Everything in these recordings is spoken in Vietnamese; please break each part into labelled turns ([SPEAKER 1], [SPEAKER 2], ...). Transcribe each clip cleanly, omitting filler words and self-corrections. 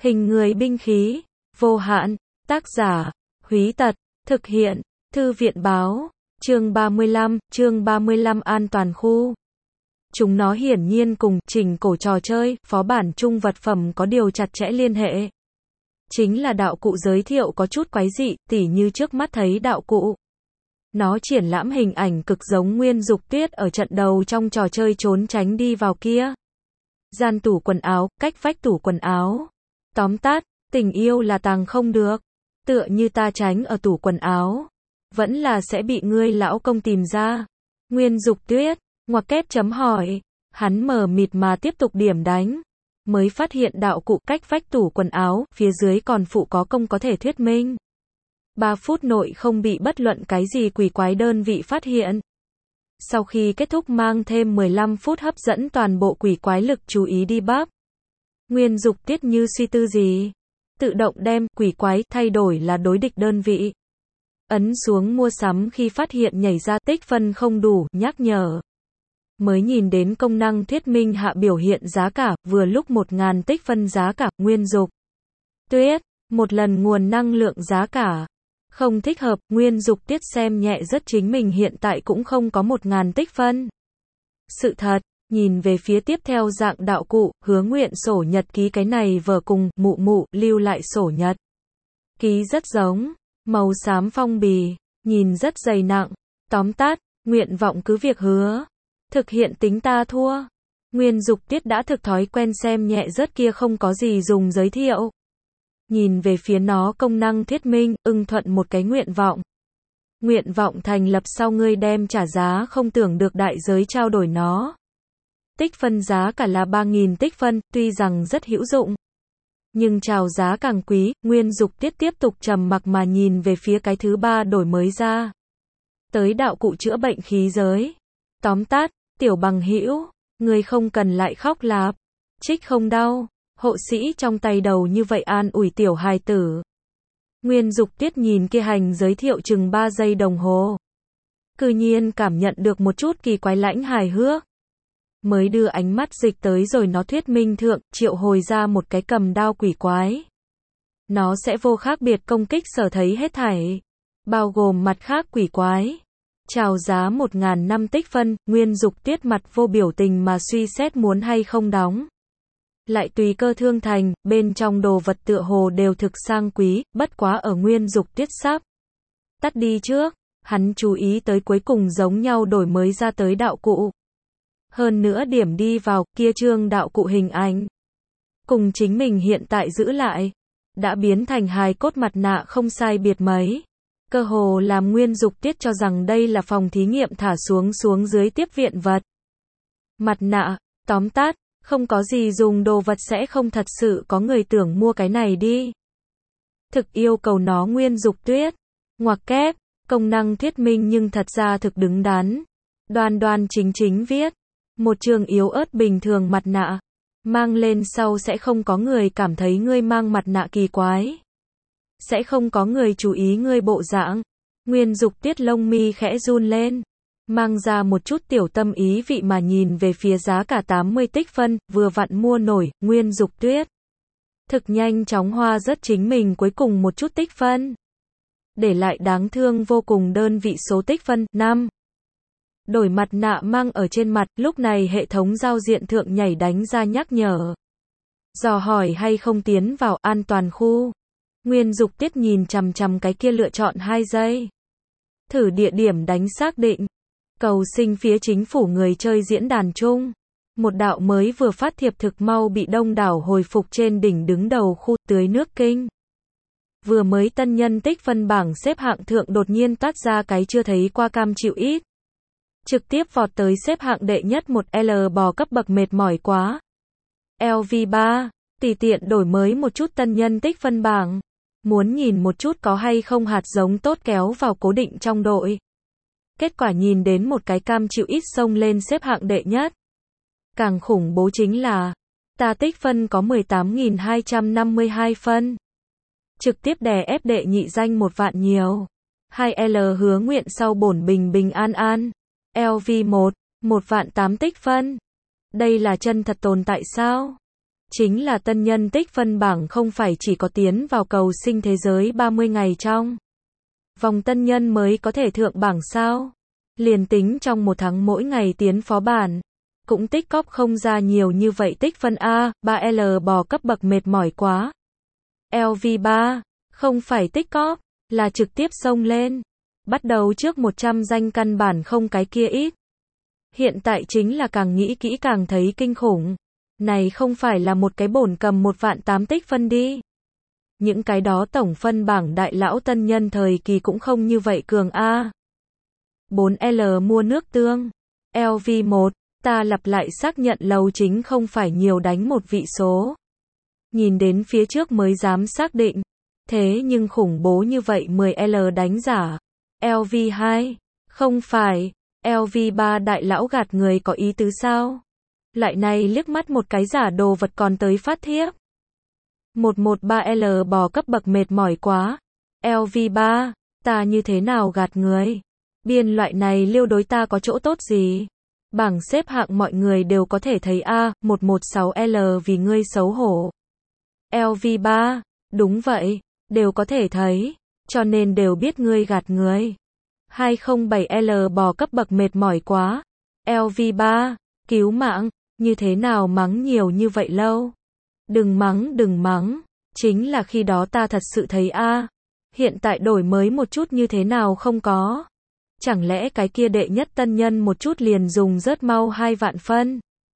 [SPEAKER 1] Hình người binh khí, vô hạn, tác giả, Húy Tật, thực hiện, Thư viện báo, chương 35 an toàn khu. Chúng nó hiển nhiên cùng trình cổ trò chơi, phó bản chung vật phẩm có điều chặt chẽ liên hệ. Chính là đạo cụ giới thiệu có chút quái dị, tỉ như trước mắt thấy đạo cụ. Nó triển lãm hình ảnh cực giống Nguyên Dục Tuyết ở trận đầu trong trò chơi trốn tránh đi vào kia. Gian tủ quần áo, cách vách tủ quần áo. Tóm tắt, tình yêu là tàng không được. Tựa như ta tránh ở tủ quần áo. Vẫn là sẽ bị ngươi lão công tìm ra. Nguyên Dục Tuyết, ngoặc kép chấm hỏi. Hắn mờ mịt mà tiếp tục điểm đánh. Mới phát hiện đạo cụ cách vách tủ quần áo, phía dưới còn phụ có công có thể thuyết minh. 3 phút nội không bị bất luận cái gì quỷ quái đơn vị phát hiện. Sau khi kết thúc mang thêm 15 phút hấp dẫn toàn bộ quỷ quái lực chú ý đi bắp. Nguyên Dục Tuyết như suy tư gì. Tự động đem quỷ quái thay đổi là đối địch đơn vị. Ấn xuống mua sắm khi phát hiện nhảy ra tích phân không đủ, nhắc nhở. Mới nhìn đến công năng thuyết minh hạ biểu hiện giá cả, vừa lúc 1000 tích phân giá cả, Nguyên Dục Tuyết, một lần nguồn năng lượng giá cả. Không thích hợp, Nguyên Dục Tuyết xem nhẹ rất chính mình hiện tại cũng không có 1000 tích phân. Sự thật, nhìn về phía tiếp theo dạng đạo cụ, hứa nguyện sổ nhật ký cái này vờ cùng, mụ lưu lại sổ nhật ký rất giống, màu xám phong bì, nhìn rất dày nặng, tóm tắt, nguyện vọng cứ việc hứa. Thực hiện tính ta thua. Nguyên Dục Tuyết đã thực thói quen xem nhẹ rất kia không có gì dùng giới thiệu. Nhìn về phía nó công năng thuyết minh, ưng thuận một cái nguyện vọng. Nguyện vọng thành lập sau ngươi đem trả giá không tưởng được đại giới trao đổi nó. Tích phân giá cả là 3000 tích phân, tuy rằng rất hữu dụng. Nhưng chào giá càng quý, Nguyên Dục Tuyết tiếp tục trầm mặc mà nhìn về phía cái thứ 3 đổi mới ra. Tới đạo cụ chữa bệnh khí giới. Tóm tắt, tiểu bằng hữu, ngươi không cần lại khóc lạp. Trích không đau. Hộ sĩ trong tay đầu như vậy an ủi tiểu hài tử. Nguyên Dục Tuyết nhìn kia hành giới thiệu chừng 3 giây đồng hồ. Cư nhiên cảm nhận được một chút kỳ quái lãnh hài hước. Mới đưa ánh mắt dịch tới rồi nó thuyết minh thượng, triệu hồi ra một cái cầm đao quỷ quái. Nó sẽ vô khác biệt công kích sở thấy hết thảy. Bao gồm mặt khác quỷ quái. Chào giá 1000 năm tích phân, Nguyên Dục Tuyết mặt vô biểu tình mà suy xét muốn hay không đóng. Lại tùy cơ thương thành, bên trong đồ vật tựa hồ đều thực sang quý, bất quá ở Nguyên Dục Tuyết sắp tắt đi trước, hắn chú ý tới cuối cùng giống nhau đổi mới ra tới đạo cụ. Hơn nữa điểm đi vào, kia chương đạo cụ hình ảnh. Cùng chính mình hiện tại giữ lại. Đã biến thành hài cốt mặt nạ không sai biệt mấy. Cơ hồ làm Nguyên Dục Tuyết cho rằng đây là phòng thí nghiệm thả xuống dưới tiếp viện vật. Mặt nạ, tóm tắt, không có gì dùng đồ vật sẽ không thật sự có người tưởng mua cái này đi. Thực yêu cầu nó Nguyên Dục Tuyết. Ngoặc kép, công năng thuyết minh nhưng thật ra thực đứng đắn. Đoan chính viết. Một trường yếu ớt bình thường mặt nạ. Mang lên sau sẽ không có người cảm thấy ngươi mang mặt nạ kỳ quái. Sẽ không có người chú ý ngươi bộ dạng. Nguyên Dục Tuyết lông mi khẽ run lên. Mang ra một chút tiểu tâm ý vị mà nhìn về phía giá cả 80 tích phân, vừa vặn mua nổi, Nguyên Dục Tuyết. Thực nhanh chóng hoa rất chính mình cuối cùng một chút tích phân. Để lại đáng thương vô cùng đơn vị số tích phân, 5. Đổi mặt nạ mang ở trên mặt, lúc này hệ thống giao diện thượng nhảy đánh ra nhắc nhở. Dò hỏi hay không tiến vào an toàn khu. Nguyên Dục Tuyết nhìn chằm chằm cái kia lựa chọn 2 giây. Thử địa điểm đánh xác định. Cầu sinh phía chính phủ người chơi diễn đàn chung. Một đạo mới vừa phát thiệp thực mau bị đông đảo hồi phục trên đỉnh đứng đầu khu tưới nước kinh. Vừa mới tân nhân tích phân bảng xếp hạng thượng đột nhiên toát ra cái chưa thấy qua cam chịu ít. Trực tiếp vọt tới xếp hạng đệ nhất một L bò cấp bậc mệt mỏi quá. LV3, tùy tiện đổi mới một chút tân nhân tích phân bảng. Muốn nhìn một chút có hay không hạt giống tốt kéo vào cố định trong đội. Kết quả nhìn đến một cái cam chịu ít xông lên xếp hạng đệ nhất. Càng khủng bố chính là, ta tích phân có 18.252 phân. Trực tiếp đè ép đệ nhị danh 1 vạn nhiều. 2L hứa nguyện sau bổn bình an. LV1, 1 vạn 8 tích phân. Đây là chân thật tồn tại sao? chính là tân nhân tích phân bảng không phải chỉ có tiến vào cầu sinh thế giới 30 ngày trong vòng tân nhân mới có thể thượng bảng sao? Liền tính trong một tháng mỗi ngày tiến phó bản, cũng tích cóp không ra nhiều như vậy tích phân A, 3L bò cấp bậc mệt mỏi quá. LV3, không phải tích cóp, là trực tiếp xông lên. Bắt đầu trước 100 danh căn bản không cái kia ít. Hiện tại chính là càng nghĩ kỹ càng thấy kinh khủng. Này không phải là một cái bổn cầm 1.800.000 tích phân đi. Những cái đó tổng phân bảng đại lão tân nhân thời kỳ cũng không như vậy cường A. 4L mua nước tương. LV1, ta lặp lại xác nhận lầu chính không phải nhiều đánh một vị số. Nhìn đến phía trước mới dám xác định. Thế nhưng khủng bố như vậy 10L đánh giả. LV2, không phải. LV3 đại lão gạt người có ý tứ sao? Lại này liếc mắt một cái giả đồ vật còn tới phát thiếp. 113L bò cấp bậc mệt mỏi quá. LV3, ta như thế nào gạt người? Biên loại này liêu đối ta có chỗ tốt gì? Bảng xếp hạng mọi người đều có thể thấy A, 116L vì ngươi xấu hổ. LV3, đúng vậy, đều có thể thấy, cho nên đều biết ngươi gạt người. 207L bò cấp bậc mệt mỏi quá. LV3, cứu mạng, như thế nào mắng nhiều như vậy lâu? Đừng mắng, chính là khi đó ta thật sự thấy A. Hiện tại đổi mới một chút như thế nào không có. Chẳng lẽ cái kia đệ nhất tân nhân một chút liền dùng rớt mau 2 vạn phân.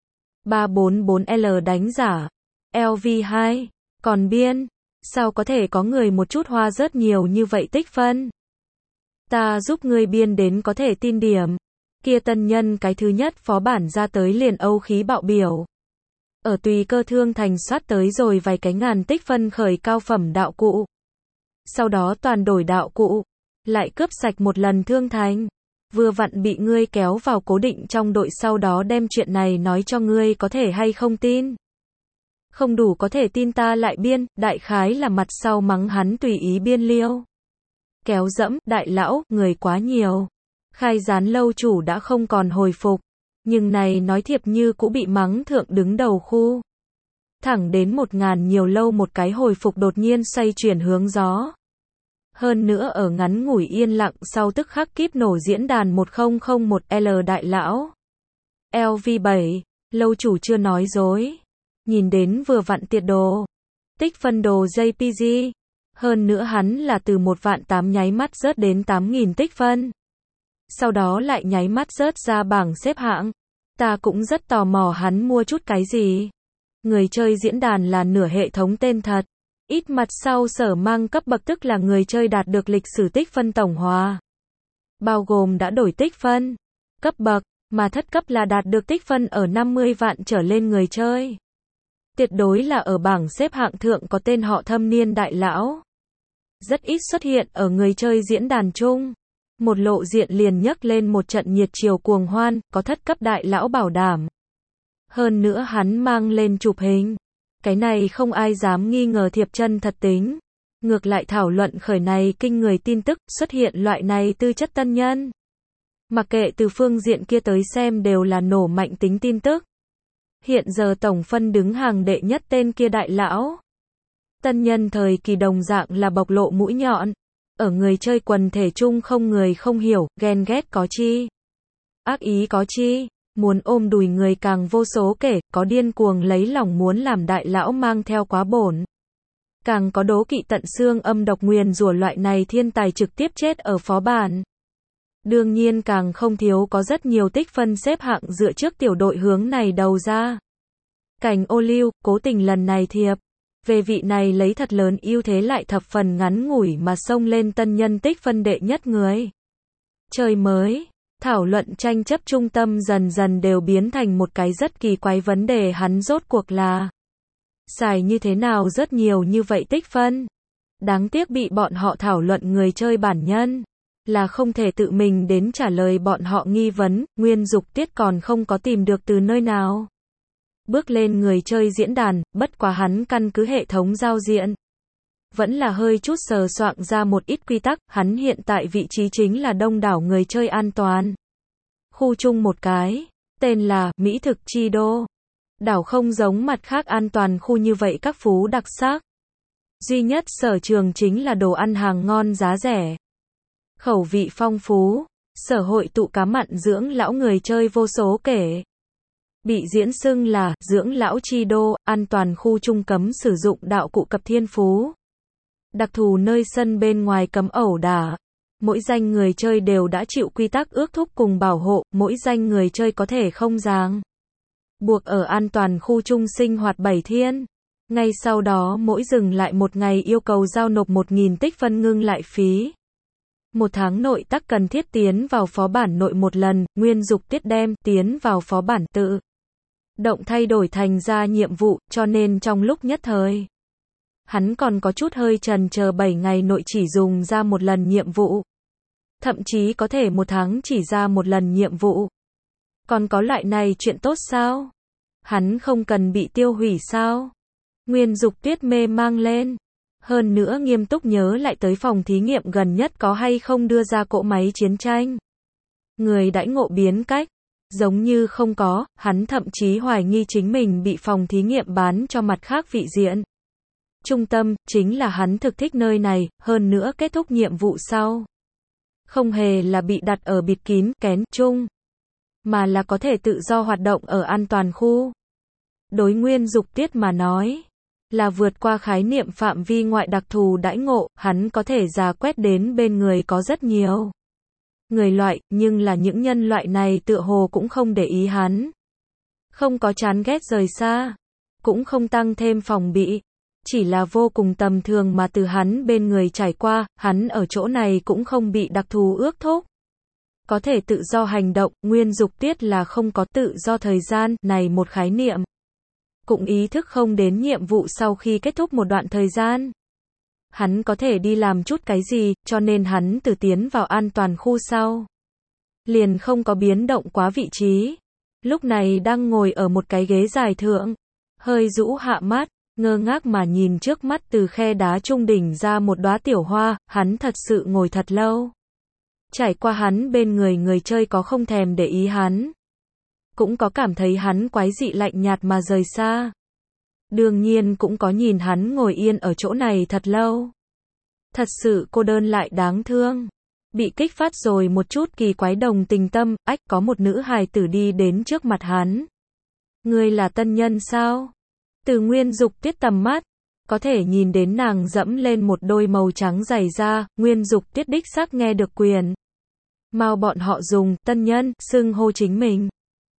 [SPEAKER 1] 344L đánh giả. LV2, còn biên, sao có thể có người một chút hoa rớt nhiều như vậy tích phân? Ta giúp ngươi biên đến có thể tin điểm. Kia tân nhân cái thứ nhất phó bản ra tới liền âu khí bạo biểu. Ở tùy cơ thương thành soát tới rồi vài cái ngàn tích phân khởi cao phẩm đạo cụ. Sau đó toàn đổi đạo cụ, lại cướp sạch một lần thương thành. Vừa vặn bị ngươi kéo vào cố định trong đội sau đó đem chuyện này nói cho ngươi có thể hay không tin. Không đủ có thể tin ta lại biên, đại khái là mặt sau mắng hắn tùy ý biên liêu. Kéo dẫm, đại lão, người quá nhiều. Khai gián lâu chủ đã không còn hồi phục. Nhưng này nói thiệp như cũng bị mắng thượng đứng đầu khu. Thẳng đến 1000 nhiều lâu một cái hồi phục đột nhiên xoay chuyển hướng gió. Hơn nữa ở ngắn ngủi yên lặng sau tức khắc kíp nổ diễn đàn 1001L đại lão. LV7, lâu chủ chưa nói dối. Nhìn đến vừa vặn tiệt đồ. Tích phân đồ JPG. Hơn nữa hắn là từ 1.800.000 nháy mắt rớt đến 8.000 tích phân. Sau đó lại nháy mắt rớt ra bảng xếp hạng. Ta cũng rất tò mò hắn mua chút cái gì. Người chơi diễn đàn là nửa hệ thống tên thật. Ít mặt sau sở mang cấp bậc tức là người chơi đạt được lịch sử tích phân tổng hòa. Bao gồm đã đổi tích phân, cấp bậc, mà thất cấp là đạt được tích phân ở 50 vạn trở lên người chơi. Tuyệt đối là ở bảng xếp hạng thượng có tên họ thâm niên đại lão. Rất ít xuất hiện ở người chơi diễn đàn chung. Một lộ diện liền nhấc lên một trận nhiệt chiều cuồng hoan, có thất cấp đại lão bảo đảm. Hơn nữa hắn mang lên chụp hình. Cái này không ai dám nghi ngờ thiệp chân thật tính. Ngược lại thảo luận khởi này kinh người tin tức, xuất hiện loại này tư chất tân nhân. Mặc kệ từ phương diện kia tới xem đều là nổ mạnh tính tin tức. Hiện giờ tổng phân đứng hàng đệ nhất tên kia đại lão. Tân nhân thời kỳ đồng dạng là bộc lộ mũi nhọn. Ở người chơi quần thể chung không người không hiểu, ghen ghét có chi. Ác ý có chi. Muốn ôm đùi người càng vô số kể, có điên cuồng lấy lòng muốn làm đại lão mang theo quá bổn. Càng có đố kỵ tận xương âm độc nguyền rủa loại này thiên tài trực tiếp chết ở phó bản. Đương nhiên càng không thiếu có rất nhiều tích phân xếp hạng dựa trước tiểu đội hướng này đầu ra. Cảnh ô liu, cố tình lần này thiệp. Về vị này lấy thật lớn ưu thế lại thập phần ngắn ngủi mà xông lên tân nhân tích phân đệ nhất người. Chơi mới. Thảo luận tranh chấp trung tâm dần dần đều biến thành một cái rất kỳ quái vấn đề hắn rốt cuộc là xài như thế nào rất nhiều như vậy tích phân. Đáng tiếc bị bọn họ thảo luận người chơi bản nhân là không thể tự mình đến trả lời bọn họ nghi vấn, nguyên dục tiết còn không có tìm được từ nơi nào. Bước lên người chơi diễn đàn, bất quá hắn căn cứ hệ thống giao diện. Vẫn là hơi chút sờ soạng ra một ít quy tắc, hắn hiện tại vị trí chính là đông đảo người chơi an toàn. Khu chung một cái, tên là Mỹ thực chi đô. Đảo không giống mặt khác an toàn khu như vậy các phú đặc sắc. Duy nhất sở trường chính là đồ ăn hàng ngon giá rẻ. Khẩu vị phong phú, sở hội tụ cá mặn dưỡng lão người chơi vô số kể. Bị diễn xưng là dưỡng lão chi đô, an toàn khu trung cấm sử dụng đạo cụ cập thiên phú. Đặc thù nơi sân bên ngoài cấm ẩu đả. Mỗi danh người chơi đều đã chịu quy tắc ước thúc cùng bảo hộ, mỗi danh người chơi có thể không ràng buộc ở an toàn khu trung sinh hoạt 7 thiên. Ngay sau đó mỗi dừng lại một ngày yêu cầu giao nộp 1.000 tích phân ngưng lại phí. Một tháng nội tắc cần thiết tiến vào phó bản nội một lần, Nguyên Dục Tiết đem tiến vào phó bản tự động thay đổi thành ra nhiệm vụ, cho nên trong lúc nhất thời hắn còn có chút hơi chần chờ 7 ngày nội chỉ dùng ra một lần nhiệm vụ. Thậm chí có thể một tháng chỉ ra một lần nhiệm vụ. Còn có loại này chuyện tốt sao? Hắn không cần bị tiêu hủy sao? Nguyên Dục Tuyết mê mang lên. Hơn nữa nghiêm túc nhớ lại tới phòng thí nghiệm gần nhất có hay không đưa ra cỗ máy chiến tranh. Người đãi ngộ biến cách. Giống như không có, hắn thậm chí hoài nghi chính mình bị phòng thí nghiệm bán cho mặt khác vị diện. Trung tâm, chính là hắn thực thích nơi này, hơn nữa kết thúc nhiệm vụ sau. Không hề là bị đặt ở bịt kín, kén, chung, mà là có thể tự do hoạt động ở an toàn khu. Đối Nguyên Dục Tiết mà nói, là vượt qua khái niệm phạm vi ngoại đặc thù đãi ngộ, hắn có thể rà quét đến bên người có rất nhiều người loại, nhưng là những nhân loại này tựa hồ cũng không để ý hắn. Không có chán ghét rời xa, cũng không tăng thêm phòng bị. Chỉ là vô cùng tầm thường mà từ hắn bên người trải qua, hắn ở chỗ này cũng không bị đặc thù ước thúc. Có thể tự do hành động, Nguyên Dục Tiết là không có tự do thời gian, này một khái niệm. Cũng ý thức không đến nhiệm vụ sau khi kết thúc một đoạn thời gian. Hắn có thể đi làm chút cái gì, cho nên hắn từ tiến vào an toàn khu sau. Liền không có biến động quá vị trí. Lúc này đang ngồi ở một cái ghế dài thượng. Hơi rũ hạ mắt. Ngơ ngác mà nhìn trước mắt từ khe đá trung đỉnh ra một đóa tiểu hoa, hắn thật sự ngồi thật lâu. Trải qua hắn bên người chơi có không thèm để ý hắn. Cũng có cảm thấy hắn quái dị lạnh nhạt mà rời xa. Đương nhiên cũng có nhìn hắn ngồi yên ở chỗ này thật lâu. Thật sự cô đơn lại đáng thương. Bị kích phát rồi một chút kỳ quái đồng tình tâm, ách có một nữ hài tử đi đến trước mặt hắn. Ngươi là tân nhân sao? Từ Nguyên Dục Tiết tầm mắt, có thể nhìn đến nàng dẫm lên một đôi màu trắng giày da, Nguyên Dục Tiết đích xác nghe được quyền. Mau bọn họ dùng tân nhân xưng hô chính mình.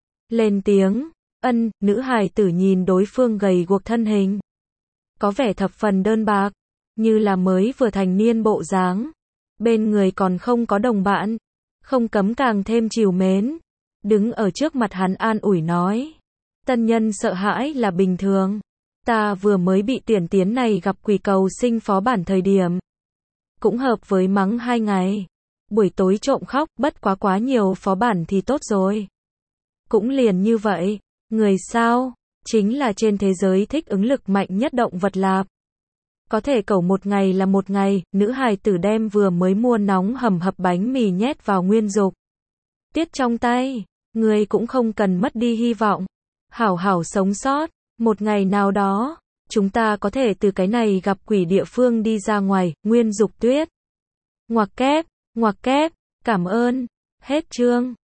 [SPEAKER 1] Lên tiếng, ân, nữ hài tử nhìn đối phương gầy guộc thân hình. Có vẻ thập phần đơn bạc, như là mới vừa thành niên bộ dáng. Bên người còn không có đồng bạn, không cấm càng thêm trìu mến. Đứng ở trước mặt hắn an ủi nói. Tân nhân sợ hãi là bình thường. Ta vừa mới bị tiền tiến này gặp quỷ cầu sinh phó bản thời điểm. Cũng hợp với mắng 2 ngày. Buổi tối trộm khóc, bất quá nhiều phó bản thì tốt rồi. Cũng liền như vậy. Người sao? Chính là trên thế giới thích ứng lực mạnh nhất động vật lạp. Có thể cẩu một ngày là một ngày, nữ hài tử đem vừa mới mua nóng hầm hập bánh mì nhét vào Nguyên Dục Tiết trong tay. Người cũng không cần mất đi hy vọng. Hảo hảo sống sót. Một ngày nào đó, chúng ta có thể từ cái này gặp quỷ địa phương đi ra ngoài, Nguyên Dục Tuyết. Ngoặc kép, cảm ơn. Hết chương.